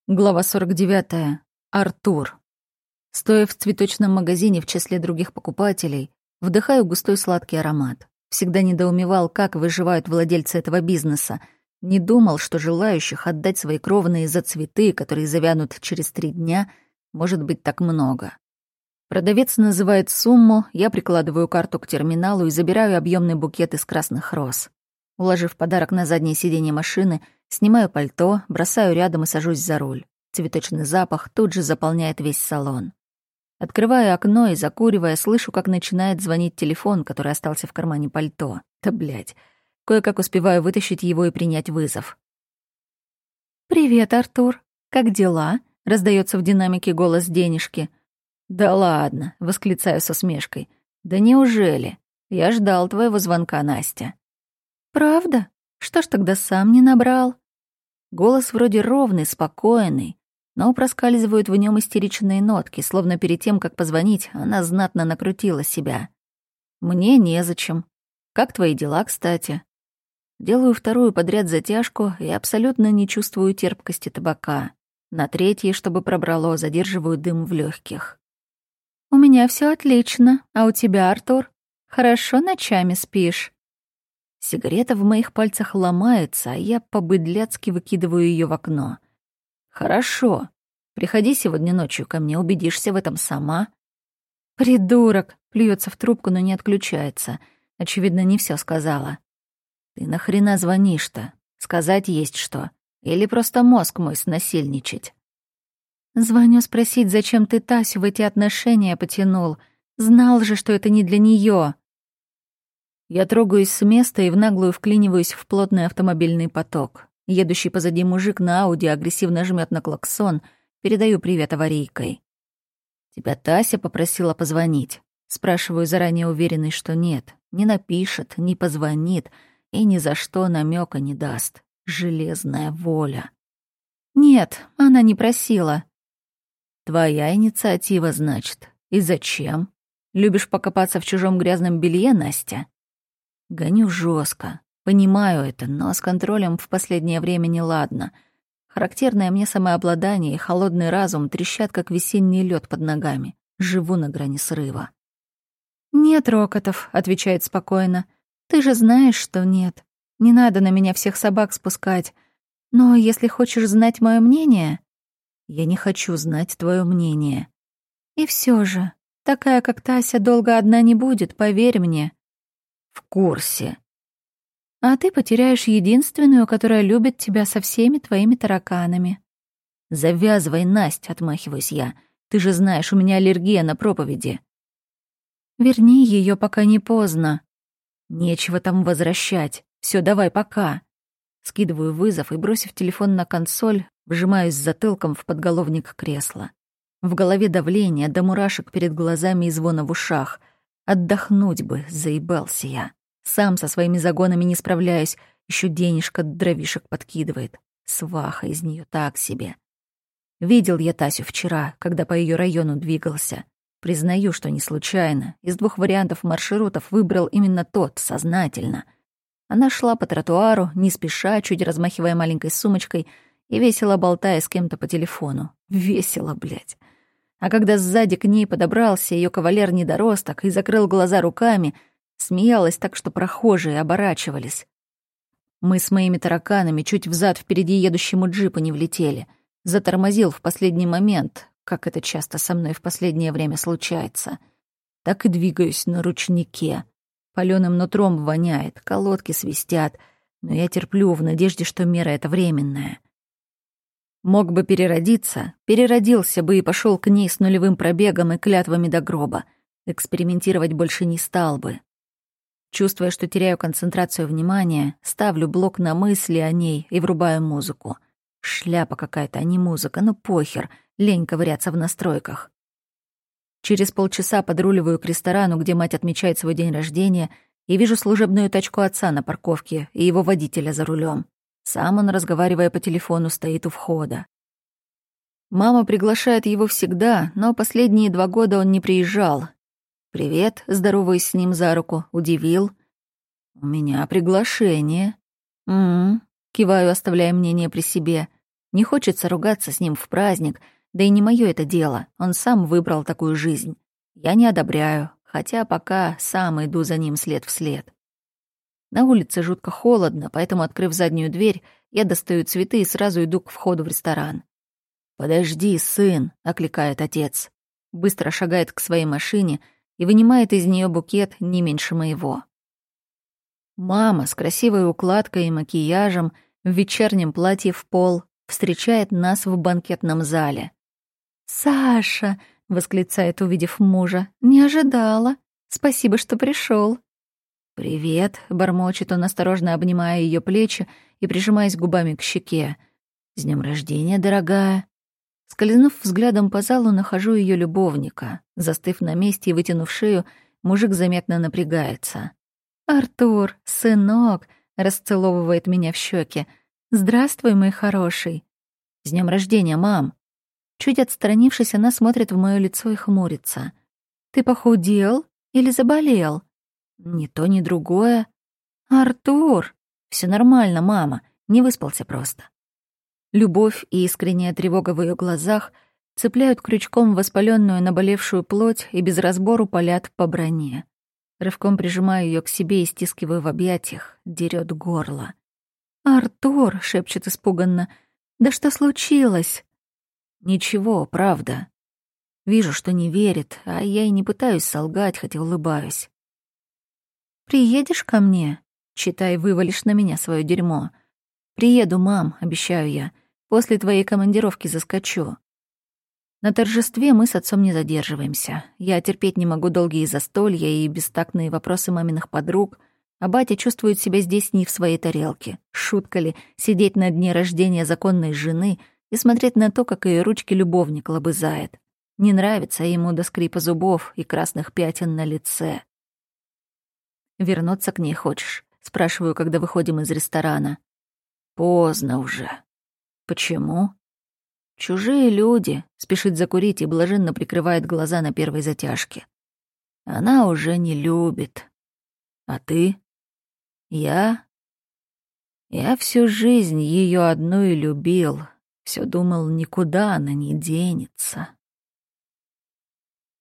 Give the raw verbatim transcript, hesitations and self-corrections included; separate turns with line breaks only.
Глава сорок девятая. Артур. Стоя в цветочном магазине в числе других покупателей, вдыхаю густой сладкий аромат. Всегда недоумевал, как выживают владельцы этого бизнеса. Не думал, что желающих отдать свои кровные за цветы, которые завянут через три дня, может быть так много. Продавец называет сумму, я прикладываю карту к терминалу и забираю объемный букет из красных роз. Уложив подарок на заднее сиденье машины, снимаю пальто, бросаю рядом и сажусь за руль. Цветочный запах тут же заполняет весь салон. Открываю окно и, закуривая, слышу, как начинает звонить телефон, который остался в кармане пальто. Да блядь. Кое-как успеваю вытащить его и принять вызов. «Привет, Артур. Как дела?» — раздается в динамике голос Денежки. «Да ладно», — восклицаю со смешкой. «Да неужели? Я ждал твоего звонка, Настя». «Правда? Что ж тогда сам не набрал?» Голос вроде ровный, спокойный, но проскальзывают в нем истеричные нотки, словно перед тем, как позвонить, она знатно накрутила себя. «Мне незачем. Как твои дела, кстати?» Делаю вторую подряд затяжку и абсолютно не чувствую терпкости табака. На третьей, чтобы пробрало, задерживаю дым в легких. «У меня все отлично, а у тебя, Артур? Хорошо ночами спишь?» Сигарета в моих пальцах ломается, а я по-быдляцки выкидываю ее в окно. «Хорошо. Приходи сегодня ночью ко мне, убедишься в этом сама». «Придурок!» — плюется в трубку, но не отключается. Очевидно, не все сказала. «Ты нахрена звонишь-то? Сказать есть что? Или просто мозг мой снасильничать?» «Звоню спросить, зачем ты Тасю в эти отношения потянул. Знал же, что это не для нее. Я трогаюсь с места и в наглую вклиниваюсь в плотный автомобильный поток. Едущий позади мужик на Ауди агрессивно жмет на клаксон, передаю привет аварийкой. «Тебя Тася попросила позвонить?» Спрашиваю, заранее уверенный, что нет. Не напишет, не позвонит и ни за что намека не даст. Железная воля. «Нет, она не просила». «Твоя инициатива, значит. И зачем? Любишь покопаться в чужом грязном белье, Настя?» Гоню жестко. Понимаю это, но с контролем в последнее время не ладно. Характерное мне самообладание и холодный разум трещат, как весенний лед под ногами. Живу на грани срыва. «Нет, Рокотов», — отвечает спокойно. «Ты же знаешь, что нет. Не надо на меня всех собак спускать. Но если хочешь знать мое мнение...» «Я не хочу знать твое мнение». «И все же, такая, как Тася, долго одна не будет, поверь мне». «В курсе». «А ты потеряешь единственную, которая любит тебя со всеми твоими тараканами». «Завязывай, Настя», — отмахиваюсь я. «Ты же знаешь, у меня аллергия на проповеди». «Верни ее, пока не поздно». «Нечего там возвращать. Все, давай, пока». Скидываю вызов и, бросив телефон на консоль, вжимаюсь затылком в подголовник кресла. В голове давление, до мурашек перед глазами и звона в ушах. Отдохнуть бы, заебался я. Сам со своими загонами не справляюсь, еще денежка дровишек подкидывает. Сваха из нее так себе. Видел я Тасю вчера, когда по ее району двигался. Признаю, что не случайно. Из двух вариантов маршрутов выбрал именно тот, сознательно. Она шла по тротуару, не спеша, чуть размахивая маленькой сумочкой и весело болтая с кем-то по телефону. Весело, блядь. А когда сзади к ней подобрался ее кавалер-недоросток и закрыл глаза руками, смеялась так, что прохожие оборачивались. Мы с моими тараканами чуть взад впереди едущему джипу не влетели. Затормозил в последний момент, как это часто со мной в последнее время случается. Так и двигаюсь на ручнике. Палёным нутром воняет, колодки свистят, но я терплю в надежде, что мера эта временная. Мог бы переродиться, переродился бы и пошел к ней с нулевым пробегом и клятвами до гроба. Экспериментировать больше не стал бы. Чувствуя, что теряю концентрацию внимания, ставлю блок на мысли о ней и врубаю музыку. Шляпа какая-то, а не музыка, ну похер, лень ковыряться в настройках. Через полчаса подруливаю к ресторану, где мать отмечает свой день рождения, и вижу служебную тачку отца на парковке и его водителя за рулем. Сам он, разговаривая по телефону, стоит у входа. Мама приглашает его всегда, но последние два года он не приезжал. «Привет», — здороваюсь с ним за руку, удивил. «У меня приглашение». «М-м», — киваю, оставляя мнение при себе. Не хочется ругаться с ним в праздник, да и не моё это дело, он сам выбрал такую жизнь. Я не одобряю, хотя пока сам иду за ним след в след. На улице жутко холодно, поэтому, открыв заднюю дверь, я достаю цветы и сразу иду к входу в ресторан. «Подожди, сын!» — окликает отец. Быстро шагает к своей машине и вынимает из нее букет не меньше моего. Мама с красивой укладкой и макияжем в вечернем платье в пол встречает нас в банкетном зале. «Саша!» — восклицает, увидев мужа. «Не ожидала. Спасибо, что пришел. «Привет», — бормочет он, осторожно обнимая ее плечи и прижимаясь губами к щеке. «С днем рождения, дорогая». Скользнув взглядом по залу, нахожу ее любовника. Застыв на месте и вытянув шею, мужик заметно напрягается. «Артур, сынок», — расцеловывает меня в щеки. «Здравствуй, мой хороший». «С днем рождения, мам». Чуть отстранившись, она смотрит в мое лицо и хмурится. «Ты похудел или заболел?» «Ни то, ни другое». «Артур!» «Все нормально, мама. Не выспался просто». Любовь и искренняя тревога в ее глазах цепляют крючком воспаленную наболевшую плоть и без разбору палят по броне. Рывком прижимаю ее к себе и стискиваю в объятиях, дерет горло. «Артур!» — шепчет испуганно. «Да что случилось?» «Ничего, правда». Вижу, что не верит, а я и не пытаюсь солгать, хотя улыбаюсь. «Приедешь ко мне?» Читай, вывалишь на меня свое дерьмо. «Приеду, мам», — обещаю я. «После твоей командировки заскочу». На торжестве мы с отцом не задерживаемся. Я терпеть не могу долгие застолья и бестактные вопросы маминых подруг, а батя чувствует себя здесь не в своей тарелке. Шутка ли сидеть на дне рождения законной жены и смотреть на то, как ее ручки любовник лобызает. Не нравится ему до скрипа зубов и красных пятен на лице. «Вернуться к ней хочешь?» — спрашиваю, когда выходим из ресторана. «Поздно уже». «Почему?» «Чужие люди», — спешит закурить и блаженно прикрывает глаза на первой затяжке. «Она уже не любит. А ты?» «Я?» «Я всю жизнь ее одну и любил. Все думал, никуда она не денется».